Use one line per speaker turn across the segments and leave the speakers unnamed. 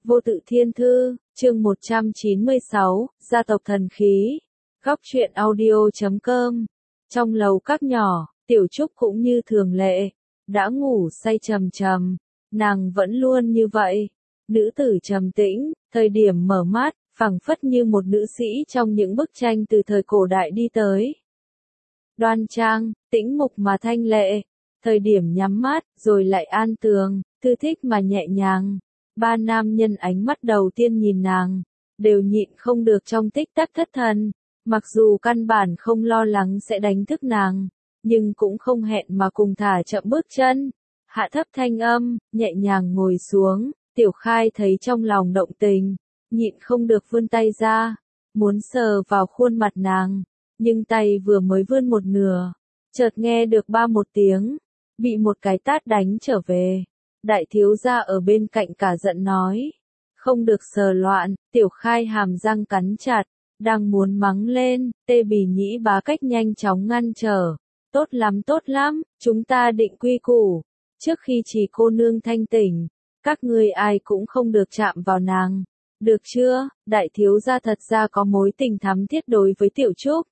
Vô tự thiên thư, chương 196, gia tộc thần khí. Góc truyện audio.com. Trong lầu các nhỏ, Tiểu Trúc cũng như thường lệ, đã ngủ say trầm trầm, nàng vẫn luôn như vậy. Nữ tử trầm tĩnh, thời điểm mở mắt, phảng phất như một nữ sĩ trong những bức tranh từ thời cổ đại đi tới. Đoan trang, tĩnh mục mà thanh lệ, thời điểm nhắm mắt, rồi lại an tường, thư thích mà nhẹ nhàng. Ba nam nhân ánh mắt đầu tiên nhìn nàng, đều nhịn không được trong tích tắc thất thần, mặc dù căn bản không lo lắng sẽ đánh thức nàng, nhưng cũng không hẹn mà cùng thả chậm bước chân, hạ thấp thanh âm, nhẹ nhàng ngồi xuống. Tiểu Khai thấy trong lòng động tình, nhịn không được vươn tay ra, muốn sờ vào khuôn mặt nàng, nhưng tay vừa mới vươn một nửa, chợt nghe được ba một tiếng, bị một cái tát đánh trở về. Đại thiếu gia ở bên cạnh cả giận nói, không được sờ loạn. Tiểu Khai hàm răng cắn chặt, đang muốn mắng lên, Tê Bì Nhĩ Bá Cách nhanh chóng ngăn trở. Tốt lắm, chúng ta định quy củ, trước khi Trì cô nương thanh tỉnh, các ngươi ai cũng không được chạm vào nàng, được chưa? Đại thiếu gia thật ra có mối tình thắm thiết đối với Tiểu Trúc.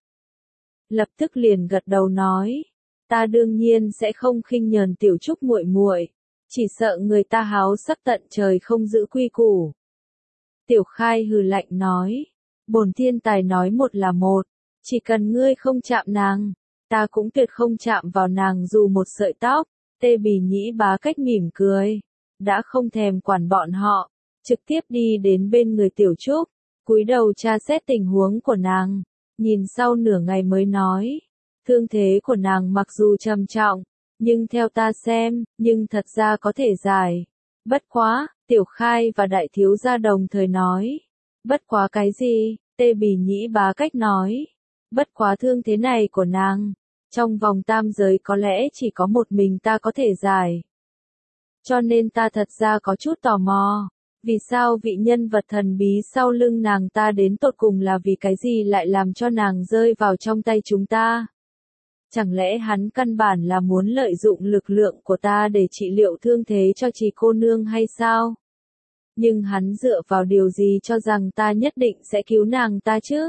Lập tức liền gật đầu nói, ta đương nhiên sẽ không khinh nhờn Tiểu Trúc muội muội, chỉ sợ người ta háo sắc tận trời không giữ quy củ. Tiểu Khai hừ lạnh nói, bổn thiên tài nói một là một, chỉ cần ngươi không chạm nàng, ta cũng tuyệt không chạm vào nàng dù một sợi tóc. Tê Bì Nhĩ Bá Cách mỉm cười, đã không thèm quản bọn họ, trực tiếp đi đến bên người Tiểu Trúc, cúi đầu tra xét tình huống của nàng, nhìn sau nửa ngày mới nói, thương thế của nàng mặc dù trầm trọng, nhưng theo ta xem, nhưng thật ra có thể giải. Bất quá, Tiểu Khai và đại thiếu gia đồng thời nói. Bất quá cái gì? Tê Bì Nhĩ Bá Cách nói. Bất quá thương thế này của nàng, trong vòng tam giới có lẽ chỉ có một mình ta có thể giải. Cho nên ta thật ra có chút tò mò, vì sao vị nhân vật thần bí sau lưng nàng ta đến tột cùng là vì cái gì lại làm cho nàng rơi vào trong tay chúng ta? Chẳng lẽ hắn căn bản là muốn lợi dụng lực lượng của ta để trị liệu thương thế cho Trì cô nương hay sao? Nhưng hắn dựa vào điều gì cho rằng ta nhất định sẽ cứu nàng ta chứ?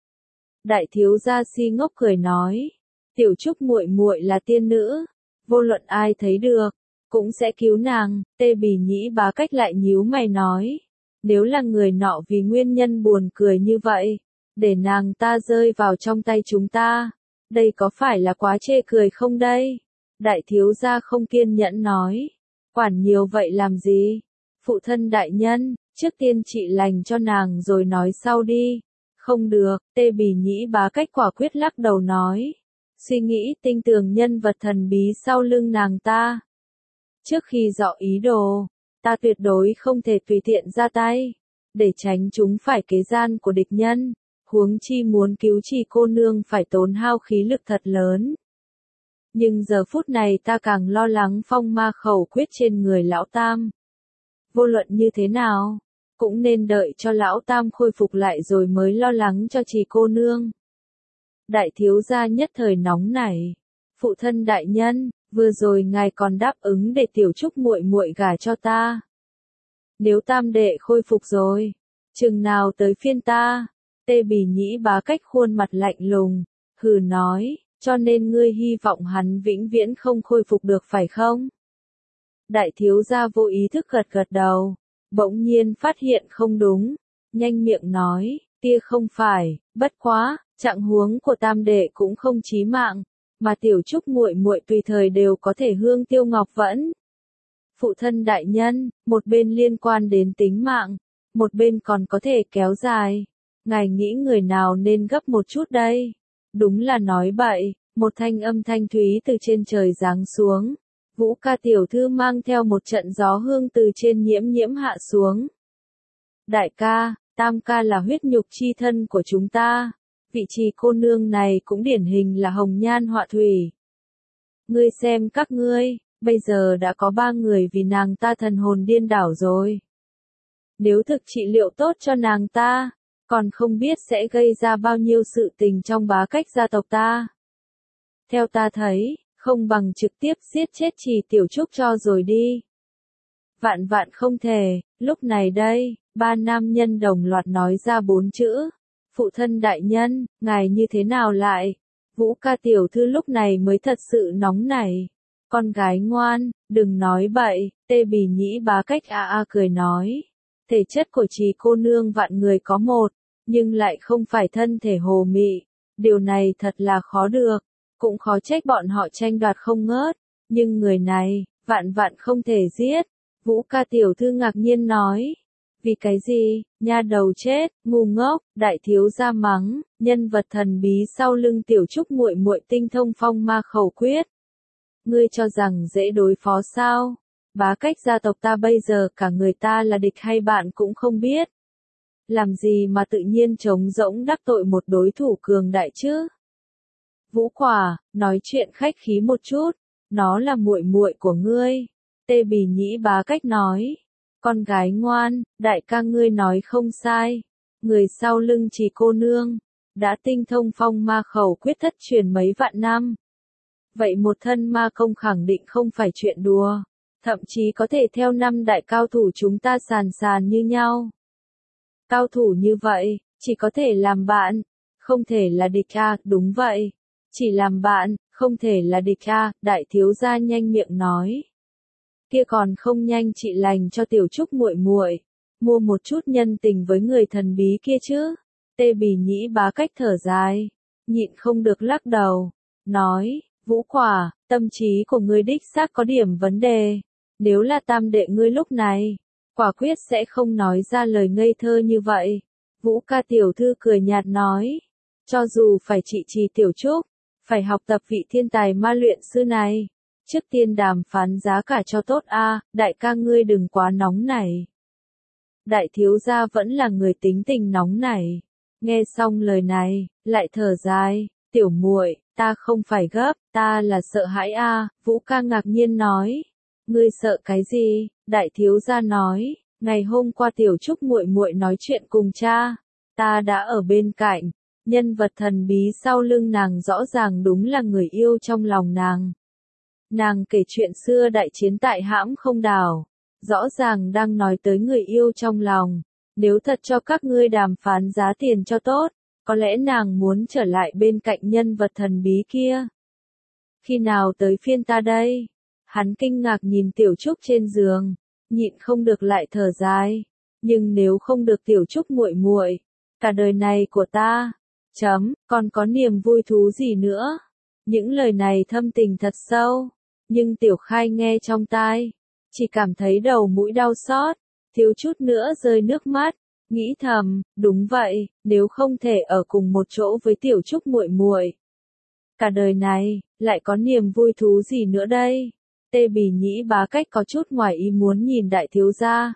Đại thiếu gia si ngốc cười nói, Tiểu Trúc muội muội là tiên nữ, vô luận ai thấy được, cũng sẽ cứu nàng. Tê Bì Nhĩ Bá Cách lại nhíu mày nói, nếu là người nọ vì nguyên nhân buồn cười như vậy, để nàng ta rơi vào trong tay chúng ta, đây có phải là quá chê cười không đây? Đại thiếu gia không kiên nhẫn nói, quản nhiều vậy làm gì? Phụ thân đại nhân, trước tiên trị lành cho nàng rồi nói sau đi. Không được, Tê Bì Nhĩ Bá Cách quả quyết lắc đầu nói, suy nghĩ tinh tường nhân vật thần bí sau lưng nàng ta. Trước khi rõ ý đồ, ta tuyệt đối không thể tùy tiện ra tay, để tránh chúng phải kế gian của địch nhân. Huống chi muốn cứu Trì cô nương phải tốn hao khí lực thật lớn. Nhưng giờ phút này ta càng lo lắng phong ma khẩu quyết trên người lão tam. Vô luận như thế nào, cũng nên đợi cho lão tam khôi phục lại rồi mới lo lắng cho Trì cô nương. Đại thiếu gia nhất thời nóng nảy, phụ thân đại nhân, vừa rồi ngài còn đáp ứng để Tiểu Trúc muội muội gả cho ta. Nếu tam đệ khôi phục rồi, chừng nào tới phiên ta? Tê Bì Nhĩ Bá Cách khuôn mặt lạnh lùng, hừ nói, cho nên ngươi hy vọng hắn vĩnh viễn không khôi phục được phải không? Đại thiếu gia vô ý thức gật đầu, bỗng nhiên phát hiện không đúng, nhanh miệng nói, kia không phải, bất quá, trạng huống của tam đệ cũng không chí mạng, mà Tiểu Trúc muội muội tùy thời đều có thể hương tiêu ngọc vẫn. Phụ thân đại nhân, một bên liên quan đến tính mạng, một bên còn có thể kéo dài. Ngài nghĩ người nào nên gấp một chút đây? Đúng là nói bậy. Một thanh âm thanh thúy từ trên trời giáng xuống. Vũ Ca tiểu thư mang theo một trận gió hương từ trên nhiễm hạ xuống. Đại ca, tam ca là huyết nhục chi thân của chúng ta. Vị Trì cô nương này cũng điển hình là hồng nhan họa thủy. Ngươi xem các ngươi, bây giờ đã có 3 người vì nàng ta thần hồn điên đảo rồi. Nếu thực trị liệu tốt cho nàng ta, còn không biết sẽ gây ra bao nhiêu sự tình trong Bá Cách gia tộc ta. Theo ta thấy, không bằng trực tiếp giết chết Trì Tiểu Trúc cho rồi đi. Vạn vạn không thể, lúc này đây, ba nam nhân đồng loạt nói ra 4 chữ. Phụ thân đại nhân, ngài như thế nào lại? Vũ ca tiểu thư lúc này mới thật sự nóng nảy. Con gái ngoan, đừng nói bậy, Tê Bì Nhĩ Bá Cách cười nói. Thể chất của Trì cô nương vạn người có một, nhưng lại không phải thân thể hồ mị. Điều này thật là khó được, cũng khó trách bọn họ tranh đoạt không ngớt. Nhưng người này, vạn vạn không thể giết. Vũ ca tiểu thư ngạc nhiên nói. Vì cái gì, nha đầu chết, ngu ngốc, đại thiếu gia mắng, nhân vật thần bí sau lưng tiểu trúc muội muội tinh thông phong ma khẩu quyết. Ngươi cho rằng dễ đối phó sao? Bá Cách gia tộc ta bây giờ cả người ta là địch hay bạn cũng không biết. Làm gì mà tự nhiên trống rỗng đắc tội một đối thủ cường đại chứ? Vũ Quả, nói chuyện khách khí một chút, nó là muội muội của ngươi. Tê Bì Nhĩ Bá Cách nói. Con gái ngoan, đại ca ngươi nói không sai. Người sau lưng Trì cô nương, đã tinh thông phong ma khẩu quyết thất truyền mấy vạn năm. Vậy một thân ma công khẳng định không phải chuyện đùa. Thậm chí có thể theo 5 đại cao thủ chúng ta sàn sàn như nhau. Cao thủ như vậy, chỉ có thể làm bạn, không thể là địch đúng vậy. Chỉ làm bạn, không thể là địch đại thiếu gia nhanh miệng nói. Kia còn không nhanh chị lành cho tiểu trúc muội muội, mua một chút nhân tình với người thần bí kia chứ. Tê Bì Nhĩ Bá Cách thở dài, nhịn không được lắc đầu, nói, Vũ Quả, tâm trí của ngươi đích xác có điểm vấn đề. Nếu là tam đệ ngươi lúc này, quả quyết sẽ không nói ra lời ngây thơ như vậy. Vũ ca tiểu thư cười nhạt nói, cho dù phải trị Trì tiểu trúc, phải học tập vị thiên tài ma luyện sư này. Trước tiên đàm phán giá cả cho tốt đại ca ngươi đừng quá nóng nảy. Đại thiếu gia vẫn là người tính tình nóng nảy. Nghe xong lời này, lại thở dài, tiểu muội, ta không phải gấp, ta là sợ hãi Vũ ca ngạc nhiên nói. Ngươi sợ cái gì? Đại thiếu gia nói, ngày hôm qua tiểu trúc muội muội nói chuyện cùng cha, ta đã ở bên cạnh, nhân vật thần bí sau lưng nàng rõ ràng đúng là người yêu trong lòng nàng. Nàng kể chuyện xưa đại chiến tại hãm không đảo, rõ ràng đang nói tới người yêu trong lòng, nếu thật cho các ngươi đàm phán giá tiền cho tốt, có lẽ nàng muốn trở lại bên cạnh nhân vật thần bí kia. Khi nào tới phiên ta đây? Hắn kinh ngạc nhìn tiểu trúc trên giường, nhịn không được lại thở dài, nhưng nếu không được tiểu trúc muội muội, cả đời này của ta, còn có niềm vui thú gì nữa? Những lời này thâm tình thật sâu. Nhưng Tiểu Khai nghe trong tai, chỉ cảm thấy đầu mũi đau xót, thiếu chút nữa rơi nước mắt, nghĩ thầm, đúng vậy, nếu không thể ở cùng một chỗ với Tiểu Trúc muội muội, cả đời này, lại có niềm vui thú gì nữa đây? Tê Bì Nhĩ Bá Cách có chút ngoài ý muốn nhìn đại thiếu gia.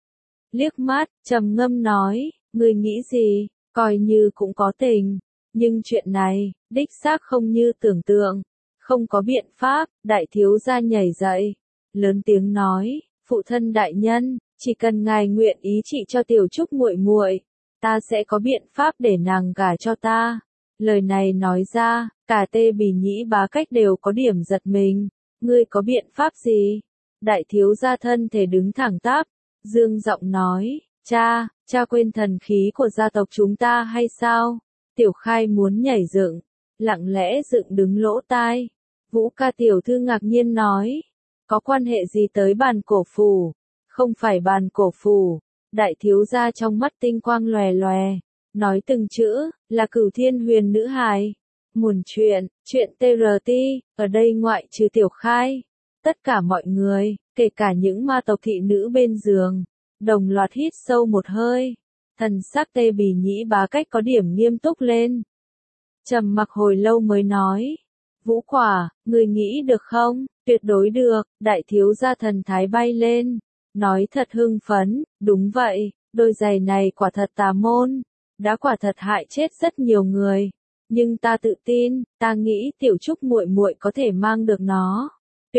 Liếc mắt, trầm ngâm nói, ngươi nghĩ gì, coi như cũng có tình, nhưng chuyện này, đích xác không như tưởng tượng. Không có biện pháp, đại thiếu gia nhảy dậy, lớn tiếng nói, phụ thân đại nhân, chỉ cần ngài nguyện ý trị cho tiểu trúc muội muội, ta sẽ có biện pháp để nàng gả cho ta. Lời này nói ra, cả Tê Bì Nhĩ Bá Cách đều có điểm giật mình, ngươi có biện pháp gì? Đại thiếu gia thân thể đứng thẳng tắp, dương giọng nói, cha quên thần khí của gia tộc chúng ta hay sao? Tiểu Khai muốn nhảy dựng, lặng lẽ dựng đứng lỗ tai. Vũ ca tiểu thư ngạc nhiên nói, có quan hệ gì tới bàn cổ phù? Không phải bàn cổ phù. Đại thiếu gia trong mắt tinh quang lòe lòe, nói từng chữ, là Cửu Thiên Huyền nữ hài. Nguồn chuyện TRT, ở đây ngoại trừ Tiểu Khai. Tất cả mọi người, kể cả những ma tộc thị nữ bên giường, đồng loạt hít sâu một hơi. Thần sắc Tê Bì Nhĩ Bá Cách có điểm nghiêm túc lên. Trầm mặc hồi lâu mới nói. Vũ Quả, ngươi nghĩ được không? Tuyệt đối được, đại thiếu gia thần thái bay lên. Nói thật hưng phấn, đúng vậy, đôi giày này quả thật tà môn. Đã quả thật hại chết rất nhiều người. Nhưng ta tự tin, ta nghĩ tiểu trúc muội muội có thể mang được nó.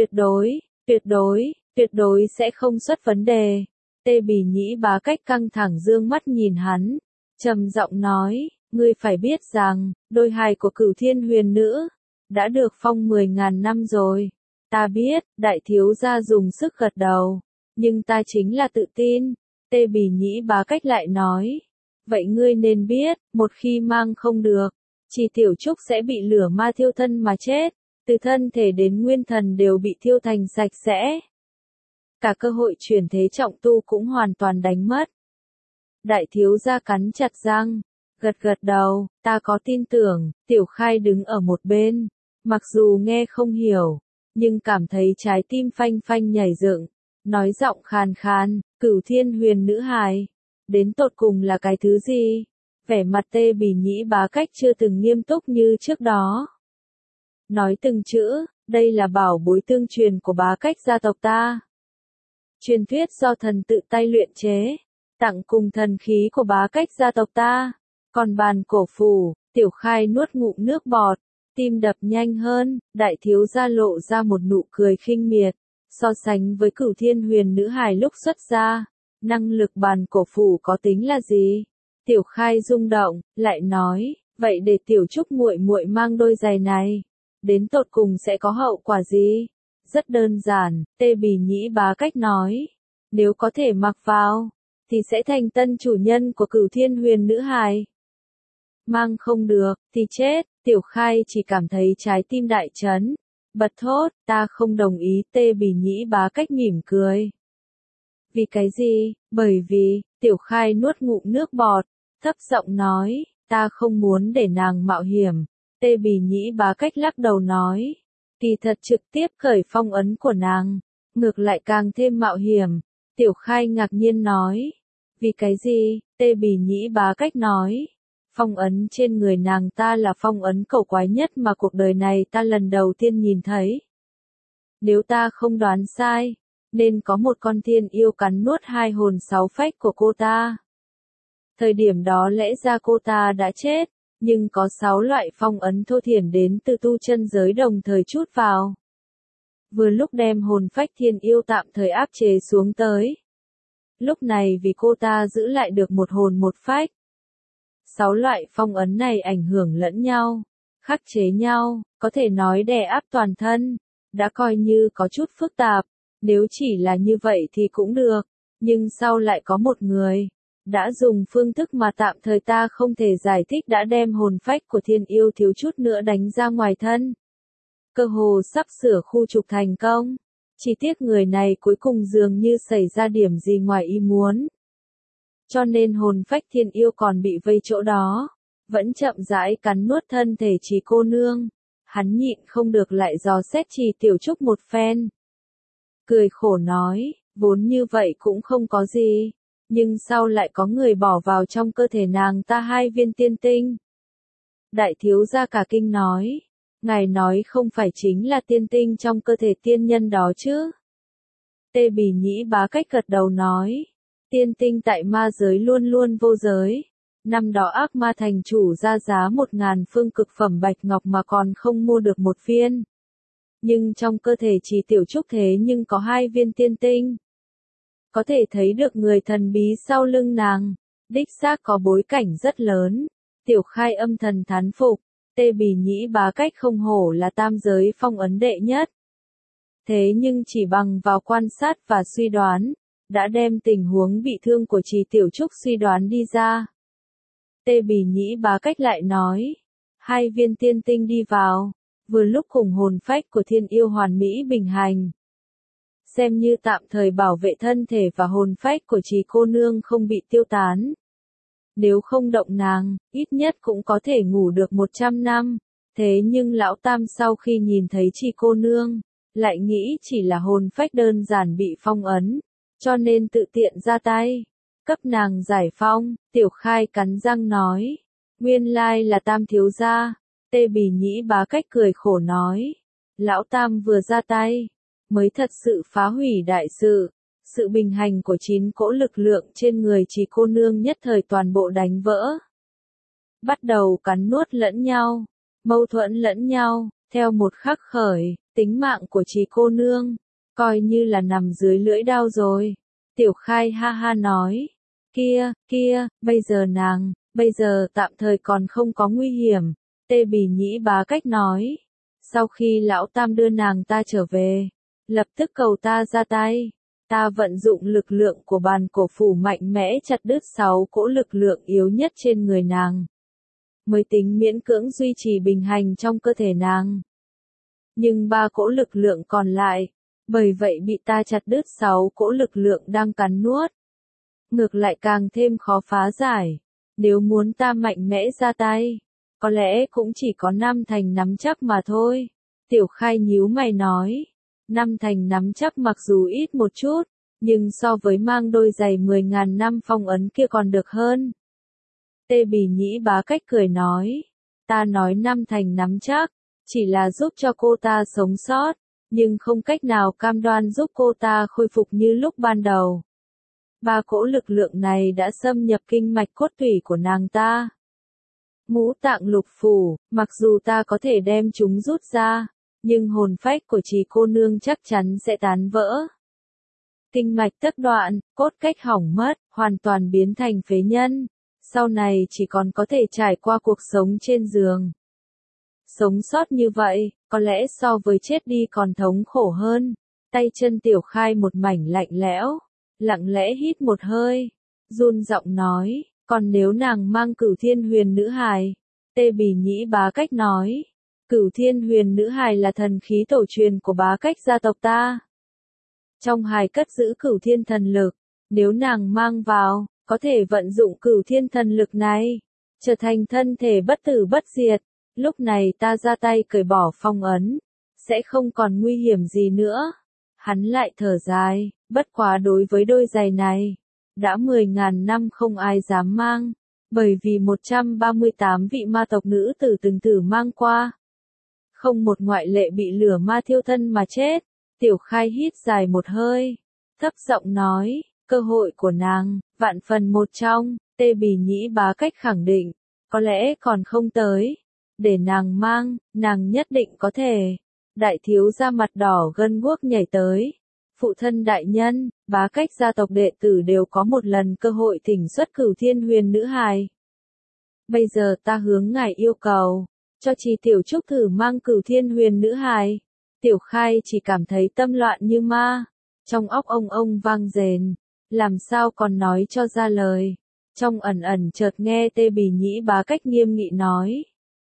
Tuyệt đối sẽ không xuất vấn đề. Tê Bì Nhĩ Bá Cách căng thẳng dương mắt nhìn hắn. Trầm giọng nói, ngươi phải biết rằng, đôi hài của Cửu Thiên Huyền nữ đã được phong 10.000 năm rồi. Ta biết, đại thiếu gia dùng sức gật đầu. Nhưng ta chính là tự tin. Tê Bì Nhĩ Bá Cách lại nói. Vậy ngươi nên biết, một khi mang không được, chỉ Tiểu Trúc sẽ bị lửa ma thiêu thân mà chết, từ thân thể đến nguyên thần đều bị thiêu thành sạch sẽ. Cả cơ hội chuyển thế trọng tu cũng hoàn toàn đánh mất. Đại thiếu gia cắn chặt răng, gật gật đầu, ta có tin tưởng. Tiểu Khai đứng ở một bên, mặc dù nghe không hiểu, nhưng cảm thấy trái tim phanh phanh nhảy dựng, nói giọng khàn khàn, Cửu Thiên Huyền Nữ hài, đến tột cùng là cái thứ gì? Vẻ mặt Tê Bì Nhĩ Bá Cách chưa từng nghiêm túc như trước đó. Nói từng chữ, đây là bảo bối tương truyền của Bá Cách gia tộc ta. Truyền thuyết do thần tự tay luyện chế, tặng cùng thần khí của Bá Cách gia tộc ta. Còn bàn cổ phù, Tiểu Khai nuốt ngụm nước bọt, tim đập nhanh hơn, đại thiếu gia lộ ra một nụ cười khinh miệt, so sánh với Cửu Thiên Huyền Nữ hài lúc xuất gia, năng lực bàn cổ phù có tính là gì? Tiểu Khai rung động, lại nói, vậy để Tiểu Trúc muội muội mang đôi giày này, đến tột cùng sẽ có hậu quả gì? Rất đơn giản, Tê Bì Nhĩ Bá Cách nói, nếu có thể mặc vào, thì sẽ thành tân chủ nhân của Cửu Thiên Huyền Nữ hài. Mang không được, thì chết. Tiểu Khai chỉ cảm thấy trái tim đại chấn, bật thốt, ta không đồng ý. Tê Bì Nhĩ Bá Cách mỉm cười. Vì cái gì? Bởi vì, Tiểu Khai nuốt ngụm nước bọt, thấp giọng nói, ta không muốn để nàng mạo hiểm. Tê Bì Nhĩ Bá Cách lắc đầu nói, kỳ thật trực tiếp khởi phong ấn của nàng, ngược lại càng thêm mạo hiểm. Tiểu Khai ngạc nhiên nói, vì cái gì? Tê Bì Nhĩ Bá Cách nói, phong ấn trên người nàng ta là phong ấn cổ quái nhất mà cuộc đời này ta lần đầu tiên nhìn thấy. Nếu ta không đoán sai, nên có một con thiên yêu cắn nuốt 2 hồn 6 phách của cô ta. Thời điểm đó lẽ ra cô ta đã chết, nhưng có 6 loại phong ấn thô thiển đến từ tu chân giới đồng thời trút vào. Vừa lúc đem hồn phách thiên yêu tạm thời áp chế xuống tới. Lúc này vì cô ta giữ lại được một hồn một phách. 6 loại phong ấn này ảnh hưởng lẫn nhau, khắc chế nhau, có thể nói đè áp toàn thân, đã coi như có chút phức tạp, nếu chỉ là như vậy thì cũng được, nhưng sau lại có một người, đã dùng phương thức mà tạm thời ta không thể giải thích đã đem hồn phách của thiên yêu thiếu chút nữa đánh ra ngoài thân. Cơ hồ sắp sửa khu trục thành công, chỉ tiếc người này cuối cùng dường như xảy ra điểm gì ngoài ý muốn. Cho nên hồn phách thiên yêu còn bị vây chỗ đó, vẫn chậm rãi cắn nuốt thân thể Trì cô nương. Hắn nhịn không được lại dò xét Trì Tiểu Trúc một phen. Cười khổ nói, vốn như vậy cũng không có gì, nhưng sau lại có người bỏ vào trong cơ thể nàng ta 2 viên tiên tinh. Đại thiếu gia cả kinh nói, ngài nói không phải chính là tiên tinh trong cơ thể tiên nhân đó chứ? Tê Bì Nhĩ Bá Cách gật đầu nói, tiên tinh tại ma giới luôn luôn vô giới. Năm đó ác ma thành chủ ra giá 1000 phương cực phẩm bạch ngọc mà còn không mua được một viên. Nhưng trong cơ thể Trì Tiểu Trúc thế nhưng có 2 viên tiên tinh. Có thể thấy được người thần bí sau lưng nàng, đích xác có bối cảnh rất lớn. Tiểu Khai âm thần thán phục, Tê Bì Nhĩ Bá Cách không hổ là tam giới phong ấn đệ nhất. Thế nhưng chỉ bằng vào quan sát và suy đoán, đã đem tình huống bị thương của Trì Tiểu Trúc suy đoán đi ra. Tê Bì Nhĩ Bá Cách lại nói, 2 viên tiên tinh đi vào, vừa lúc cùng hồn phách của thiên yêu hoàn mỹ bình hành. Xem như tạm thời bảo vệ thân thể và hồn phách của Trì cô nương không bị tiêu tán. Nếu không động nàng, ít nhất cũng có thể ngủ được 100 năm. Thế nhưng lão tam sau khi nhìn thấy Trì cô nương, lại nghĩ chỉ là hồn phách đơn giản bị phong ấn, cho nên tự tiện ra tay, cấp nàng giải phong. Tiểu Khai cắn răng nói, nguyên lai là tam thiếu gia. Tê Bì Nhĩ Bá Cách cười khổ nói, lão tam vừa ra tay, mới thật sự phá hủy đại sự. Sự bình hành của 9 cỗ lực lượng trên người Trì cô nương nhất thời toàn bộ đánh vỡ. Bắt đầu cắn nuốt lẫn nhau, mâu thuẫn lẫn nhau, theo một khắc khởi, tính mạng của Trì cô nương, coi như là nằm dưới lưỡi đao rồi. Tiểu Khai ha ha nói, kia, bây giờ tạm thời còn không có nguy hiểm. Tê Bì Nhĩ Bá Cách nói, sau khi lão tam đưa nàng ta trở về, lập tức cầu ta ra tay. Ta vận dụng lực lượng của bàn cổ phủ mạnh mẽ chặt đứt 6 cỗ lực lượng yếu nhất trên người nàng. Mới tính miễn cưỡng duy trì bình hành trong cơ thể nàng. Nhưng 3 cỗ lực lượng còn lại, bởi vậy bị ta chặt đứt 6 cỗ lực lượng đang cắn nuốt. Ngược lại càng thêm khó phá giải. Nếu muốn ta mạnh mẽ ra tay, có lẽ cũng chỉ có 5 thành nắm chắc mà thôi. Tiểu Khai nhíu mày nói. 5 thành nắm chắc mặc dù ít một chút, nhưng so với mang đôi giày 10.000 năm phong ấn kia còn được hơn. Tê Bì Nhĩ Bá Cách cười nói. Ta nói 5 thành nắm chắc, chỉ là giúp cho cô ta sống sót, nhưng không cách nào cam đoan giúp cô ta khôi phục như lúc ban đầu. 3 cỗ lực lượng này đã xâm nhập kinh mạch cốt tủy của nàng ta. Ngũ tạng lục phủ, mặc dù ta có thể đem chúng rút ra, nhưng hồn phách của Trì cô nương chắc chắn sẽ tán vỡ. Kinh mạch tất đoạn, cốt cách hỏng mất, hoàn toàn biến thành phế nhân, sau này chỉ còn có thể trải qua cuộc sống trên giường. Sống sót như vậy, có lẽ so với chết đi còn thống khổ hơn. Tay chân Tiểu Khai một mảnh lạnh lẽo, lặng lẽ hít một hơi, run giọng nói, còn nếu nàng mang Cửu Thiên Huyền nữ hài? Tê Bì Nhĩ Bá Cách nói, Cửu Thiên Huyền nữ hài là thần khí tổ truyền của Bá Cách gia tộc ta. Trong hài cất giữ Cửu Thiên thần lực, nếu nàng mang vào, có thể vận dụng Cửu Thiên thần lực này, trở thành thân thể bất tử bất diệt. Lúc này ta ra tay cởi bỏ phong ấn, sẽ không còn nguy hiểm gì nữa. Hắn lại thở dài, bất quá đối với đôi giày này, đã 10.000 năm không ai dám mang, bởi vì 138 vị ma tộc nữ tử từng thử mang qua. Không một ngoại lệ bị lửa ma thiêu thân mà chết. Tiểu Khai hít dài một hơi, thấp giọng nói, cơ hội của nàng, vạn phần một trong. Tê Bì Nhĩ Bá Cách khẳng định, có lẽ còn không tới. Để nàng mang, nàng nhất định có thể. Đại thiếu gia mặt đỏ gân guốc nhảy tới. Phụ thân đại nhân, Bá Cách gia tộc đệ tử đều có một lần cơ hội thỉnh xuất Cửu Thiên Huyền nữ hài. Bây giờ ta hướng ngài yêu cầu, cho Trì tiểu trúc thử mang Cửu Thiên Huyền nữ hài. Tiểu Khai chỉ cảm thấy tâm loạn như ma, trong óc ông vang rền, làm sao còn nói cho ra lời. Trong ẩn ẩn chợt nghe Tê Bì Nhĩ Bá Cách nghiêm nghị nói.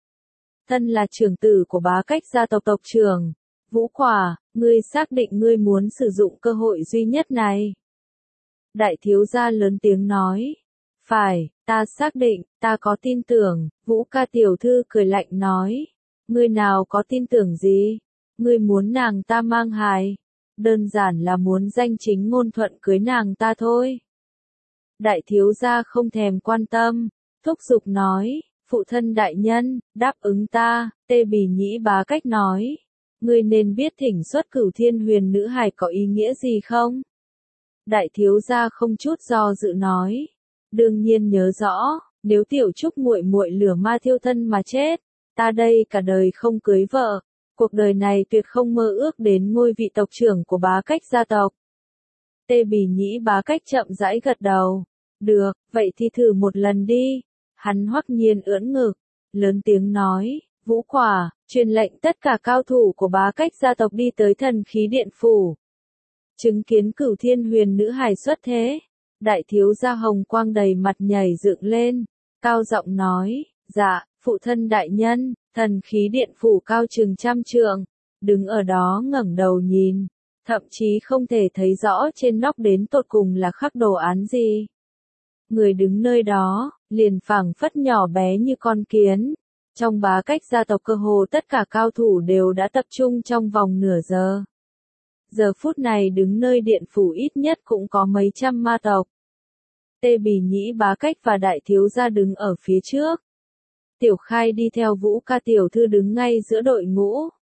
Thân là trưởng tử của Bá Cách gia tộc tộc trưởng, Vũ Quả, ngươi xác định ngươi muốn sử dụng cơ hội duy nhất này. Đại thiếu gia lớn tiếng nói. Phải, ta xác định, ta có tin tưởng. Vũ Ca tiểu thư cười lạnh nói. Ngươi nào có tin tưởng gì? Ngươi muốn nàng ta mang hài, đơn giản là muốn danh chính ngôn thuận cưới nàng ta thôi. Đại thiếu gia không thèm quan tâm, thúc giục nói, phụ thân đại nhân, đáp ứng ta. Tê Bì Nhĩ Bá Cách nói, ngươi nên biết thỉnh xuất Cửu Thiên Huyền nữ hài có ý nghĩa gì không? Đại thiếu gia không chút do dự nói, đương nhiên nhớ rõ, nếu tiểu trúc muội muội lửa ma thiêu thân mà chết, ta đây cả đời không cưới vợ. Cuộc đời này tuyệt không mơ ước đến ngôi vị tộc trưởng của Bá Cách gia tộc. Tê Bì Nhĩ Bá Cách chậm rãi gật đầu. Được, vậy thì thử một lần đi. Hắn hoắc nhiên ưỡn ngực, lớn tiếng nói, Vũ Quả, truyền lệnh tất cả cao thủ của Bá Cách gia tộc đi tới thần khí điện phủ. Chứng kiến Cửu Thiên Huyền nữ hài xuất thế, đại thiếu gia hồng quang đầy mặt nhảy dựng lên, cao giọng nói, dạ, phụ thân đại nhân. Thần khí điện phủ cao chừng 100 trượng, đứng ở đó ngẩng đầu nhìn, thậm chí không thể thấy rõ trên nóc đến tột cùng là khắc đồ án gì. Người đứng nơi đó, liền phảng phất nhỏ bé như con kiến. Trong Bá Cách gia tộc cơ hồ tất cả cao thủ đều đã tập trung trong vòng nửa giờ. Giờ phút này đứng nơi điện phủ ít nhất cũng có mấy trăm ma tộc. Tê Bì Nhĩ Bá Cách và đại thiếu gia đứng ở phía trước. Tiểu Khai đi theo Vũ Ca tiểu thư đứng ngay giữa đội ngũ.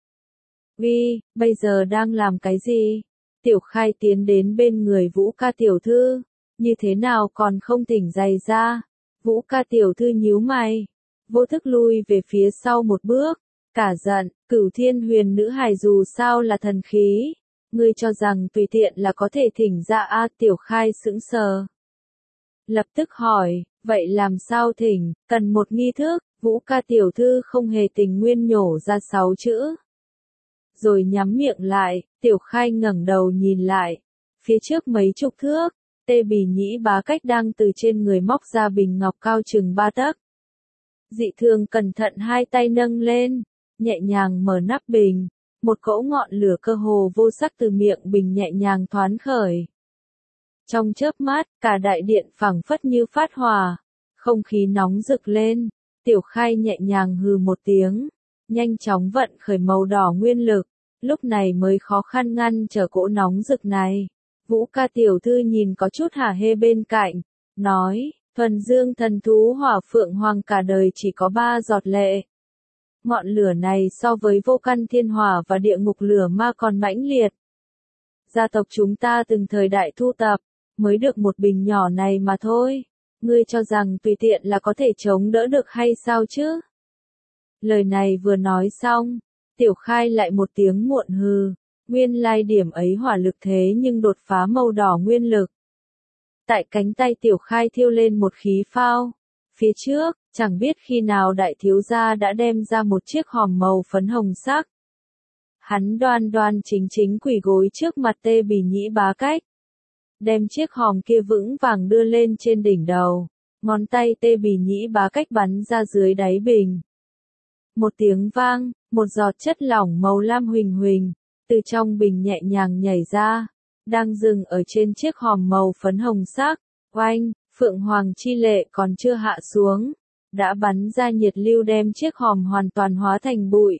Vi, bây giờ đang làm cái gì? Tiểu Khai tiến đến bên người Vũ Ca tiểu thư. Như thế nào còn không thỉnh giày ra? Vũ Ca tiểu thư nhíu mày. Vô thức lui về phía sau một bước. Cả giận, Cửu Thiên Huyền nữ hài dù sao là thần khí. Ngươi cho rằng tùy tiện là có thể thỉnh ra Tiểu Khai sững sờ. Lập tức hỏi, vậy làm sao thỉnh, cần một nghi thức. Vũ Ca tiểu thư không hề tình nguyên nhổ ra 6 chữ. Rồi nhắm miệng lại, Tiểu Khai ngẩng đầu nhìn lại. Phía trước mấy chục thước, Tê Bì Nhĩ Bá Cách đang từ trên người móc ra bình ngọc cao chừng 3 tấc. Dị thường cẩn thận hai tay nâng lên, nhẹ nhàng mở nắp bình, một cỗ ngọn lửa cơ hồ vô sắc từ miệng bình nhẹ nhàng thoán khởi. Trong chớp mắt, cả đại điện phảng phất như phát hỏa, không khí nóng rực lên, Tiểu Khai nhẹ nhàng hừ một tiếng, nhanh chóng vận khởi màu đỏ nguyên lực, lúc này mới khó khăn ngăn trở cỗ nóng rực này. Vũ Ca tiểu thư nhìn có chút hả hê bên cạnh, nói, thuần dương thần thú hỏa phượng hoàng cả đời chỉ có 3 giọt lệ. Ngọn lửa này so với vô căn thiên hỏa và địa ngục lửa ma còn mãnh liệt. Gia tộc chúng ta từng thời đại thu tập, mới được một bình nhỏ này mà thôi. Ngươi cho rằng tùy tiện là có thể chống đỡ được hay sao chứ? Lời này vừa nói xong, Tiểu Khai lại một tiếng muộn hừ. Nguyên lai điểm ấy hỏa lực thế nhưng đột phá màu đỏ nguyên lực. Tại cánh tay Tiểu Khai thiêu lên một khí phao. Phía trước, chẳng biết khi nào đại thiếu gia đã đem ra một chiếc hòm màu phấn hồng sắc. Hắn đoan đoan chính chính quỳ gối trước mặt Tê Bì Nhĩ Bá Cách. Đem chiếc hòm kia vững vàng đưa lên trên đỉnh đầu. Ngón tay Tê Bì Nhĩ Bá Cách bắn ra dưới đáy bình. Một tiếng vang, một giọt chất lỏng màu lam huỳnh huỳnh, từ trong bình nhẹ nhàng nhảy ra, đang dừng ở trên chiếc hòm màu phấn hồng sắc. Oanh, Phượng Hoàng chi lệ còn chưa hạ xuống, đã bắn ra nhiệt lưu đem chiếc hòm hoàn toàn hóa thành bụi.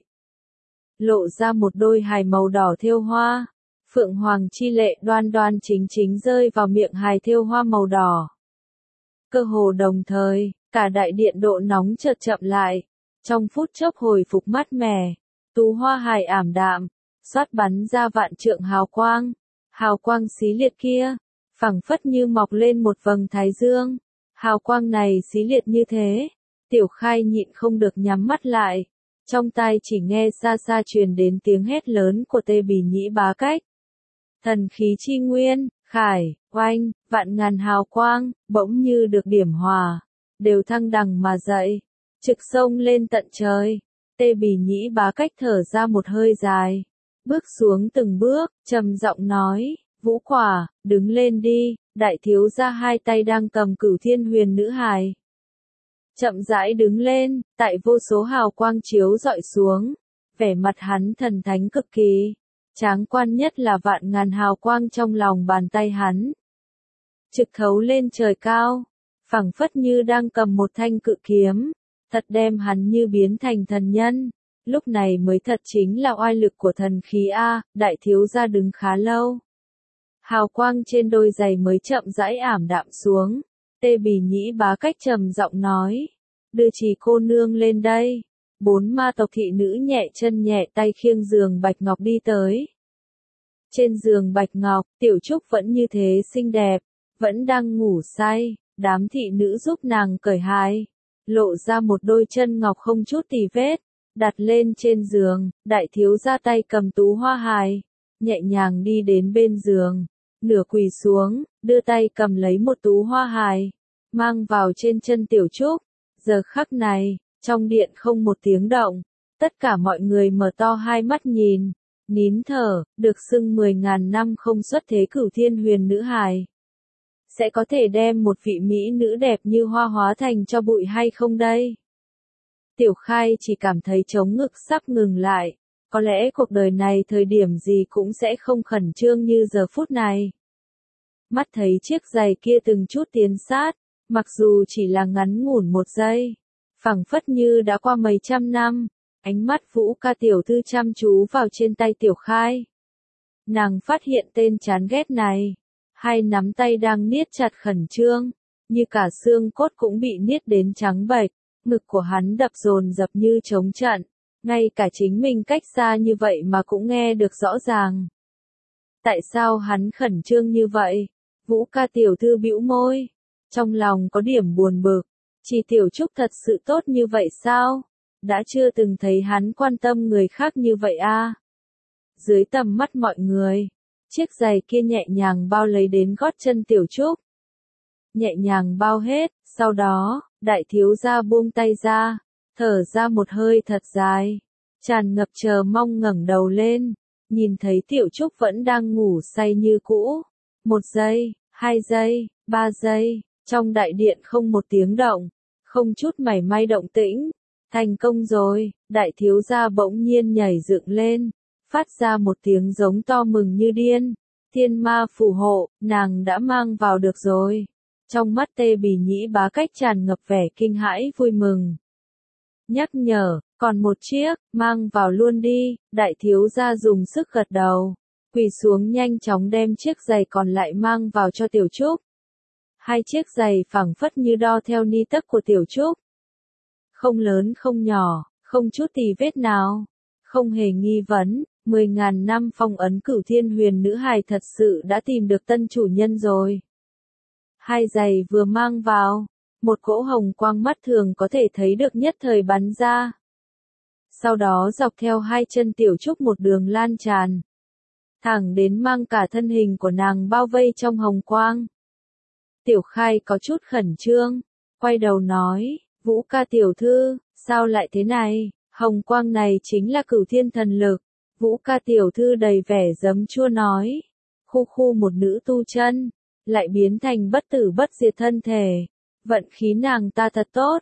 Lộ ra một đôi hài màu đỏ thêu hoa. Phượng Hoàng chi lệ đoan đoan chính chính rơi vào miệng hài thêu hoa màu đỏ. Cơ hồ đồng thời, cả đại điện độ nóng chợt chậm lại, trong phút chốc hồi phục mát mẻ, tú hoa hài ảm đạm, xoát bắn ra vạn trượng hào quang xí liệt kia, phẳng phất như mọc lên một vầng thái dương. Hào quang này xí liệt như thế, Tiểu Khai nhịn không được nhắm mắt lại, trong tai chỉ nghe xa xa truyền đến tiếng hét lớn của Tê Bì Nhĩ Bá Cách. Thần khí chi nguyên, khải, oanh, vạn ngàn hào quang, bỗng như được điểm hòa, đều thăng đằng mà dậy, trực sông lên tận trời. Tê Bì Nhĩ Bá Cách thở ra một hơi dài, bước xuống từng bước, trầm giọng nói, Vũ Quả, đứng lên đi. Đại thiếu gia hai tay đang cầm Cửu Thiên Huyền Nữ hài. Chậm rãi đứng lên, tại vô số hào quang chiếu rọi xuống, vẻ mặt hắn thần thánh cực kỳ. Tráng quan nhất là vạn ngàn hào quang trong lòng bàn tay hắn. Trực thấu lên trời cao, phẳng phất như đang cầm một thanh cự kiếm, thật đem hắn như biến thành thần nhân. Lúc này mới thật chính là oai lực của thần khí a. Đại thiếu gia đứng khá lâu. Hào quang trên đôi giày mới chậm rãi ảm đạm xuống. Tê Bì Nhĩ Bá Cách trầm giọng nói, đưa Trì cô nương lên đây. 4 ma tộc thị nữ nhẹ chân nhẹ tay khiêng giường bạch ngọc đi tới. Trên giường bạch ngọc, Tiểu Trúc vẫn như thế xinh đẹp, vẫn đang ngủ say. Đám thị nữ giúp nàng cởi hài, lộ ra một đôi chân ngọc không chút tì vết, đặt lên trên giường. Đại thiếu gia tay cầm tú hoa hài, nhẹ nhàng đi đến bên giường, nửa quỳ xuống, đưa tay cầm lấy một tú hoa hài, mang vào trên chân Tiểu Trúc. Giờ khắc này, trong điện không một tiếng động, tất cả mọi người mở to hai mắt nhìn, nín thở. Được xưng 10.000 năm không xuất thế Cửu Thiên Huyền Nữ hài, sẽ có thể đem một vị mỹ nữ đẹp như hoa hóa thành cho bụi hay không đây? Tiểu Khai chỉ cảm thấy trống ngực sắp ngừng lại, có lẽ cuộc đời này thời điểm gì cũng sẽ không khẩn trương như giờ phút này. Mắt thấy chiếc giày kia từng chút tiến sát, mặc dù chỉ là ngắn ngủn một giây, phẳng phất như đã qua mấy trăm năm. Ánh mắt Vũ Ca tiểu thư chăm chú vào trên tay Tiểu Khai. Nàng phát hiện tên chán ghét này, hai nắm tay đang niết chặt khẩn trương, như cả xương cốt cũng bị niết đến trắng bệch, ngực của hắn đập dồn dập như trống trận, ngay cả chính mình cách xa như vậy mà cũng nghe được rõ ràng. Tại sao hắn khẩn trương như vậy? Vũ Ca tiểu thư bĩu môi, trong lòng có điểm buồn bực, chỉ Tiểu Trúc thật sự tốt như vậy sao? Đã chưa từng thấy hắn quan tâm người khác như vậy a. Dưới tầm mắt mọi người, chiếc giày kia nhẹ nhàng bao lấy đến gót chân Tiểu Trúc. Nhẹ nhàng bao hết, sau đó, đại thiếu gia buông tay ra, thở ra một hơi thật dài, tràn ngập chờ mong ngẩng đầu lên, nhìn thấy Tiểu Trúc vẫn đang ngủ say như cũ, 1 giây, 2 giây, 3 giây, trong đại điện không một tiếng động, không chút mảy may động tĩnh. Thành công rồi, đại thiếu gia bỗng nhiên nhảy dựng lên, phát ra một tiếng giống to mừng như điên. Thiên ma phù hộ, nàng đã mang vào được rồi. Trong mắt Tê Bì Nhĩ Bá Cách tràn ngập vẻ kinh hãi vui mừng. Nhắc nhở, còn một chiếc, mang vào luôn đi, đại thiếu gia dùng sức gật đầu. Quỳ xuống nhanh chóng đem chiếc giày còn lại mang vào cho Tiểu Trúc. 2 chiếc giày phẳng phất như đo theo ni tấc của Tiểu Trúc. Không lớn không nhỏ, không chút tì vết nào. Không hề nghi vấn, 10.000 năm phong ấn Cửu Thiên Huyền Nữ hài thật sự đã tìm được tân chủ nhân rồi. 2 giày vừa mang vào, một cỗ hồng quang mắt thường có thể thấy được nhất thời bắn ra. Sau đó dọc theo 2 chân Tiểu Trúc một đường lan tràn. Thẳng đến mang cả thân hình của nàng bao vây trong hồng quang. Tiểu Khai có chút khẩn trương, quay đầu nói, Vũ ca tiểu thư, sao lại thế này, hồng quang này chính là Cửu Thiên thần lực. Vũ ca tiểu thư đầy vẻ giấm chua nói, khu khu một nữ tu chân, lại biến thành bất tử bất diệt thân thể, vận khí nàng ta thật tốt.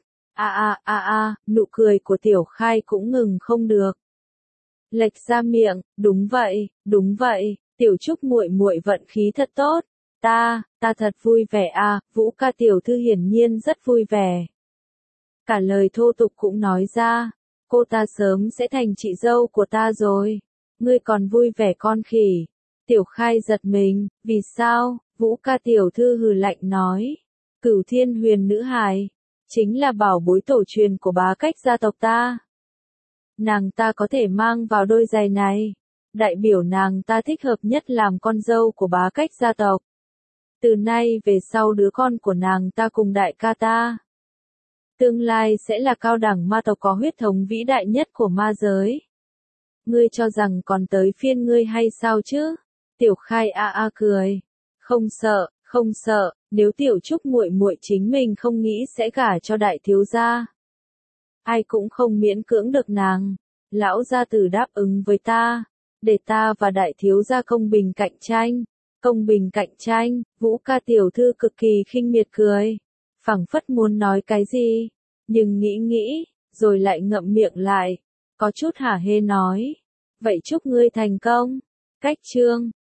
Nụ cười của Tiểu Khai cũng ngừng không được. Lệch ra miệng, đúng vậy, Tiểu Trúc muội muội vận khí thật tốt. Ta thật vui vẻ à, Vũ ca tiểu thư hiển nhiên rất vui vẻ. Cả lời thô tục cũng nói ra, cô ta sớm sẽ thành chị dâu của ta rồi. Ngươi còn vui vẻ con khỉ. Tiểu Khai giật mình, vì sao? Vũ ca tiểu thư hừ lạnh nói. Cửu Thiên Huyền Nữ hài, chính là bảo bối tổ truyền của Bá Cách gia tộc ta. Nàng ta có thể mang vào đôi giày này, đại biểu nàng ta thích hợp nhất làm con dâu của Bá Cách gia tộc. Từ nay về sau đứa con của nàng ta cùng đại ca ta, tương lai sẽ là cao đẳng ma tộc có huyết thống vĩ đại nhất của ma giới. Ngươi cho rằng còn tới phiên ngươi hay sao chứ? Tiểu Khai cười. Không sợ, nếu Tiểu Trúc muội muội chính mình không nghĩ sẽ gả cho đại thiếu gia, ai cũng không miễn cưỡng được nàng. Lão gia tử đáp ứng với ta, để ta và đại thiếu gia công bình cạnh tranh. Công bình cạnh tranh, Vũ ca tiểu thư cực kỳ khinh miệt cười. Phảng phất muốn nói cái gì, nhưng nghĩ, rồi lại ngậm miệng lại. Có chút hả hê nói, vậy chúc ngươi thành công. Cách chương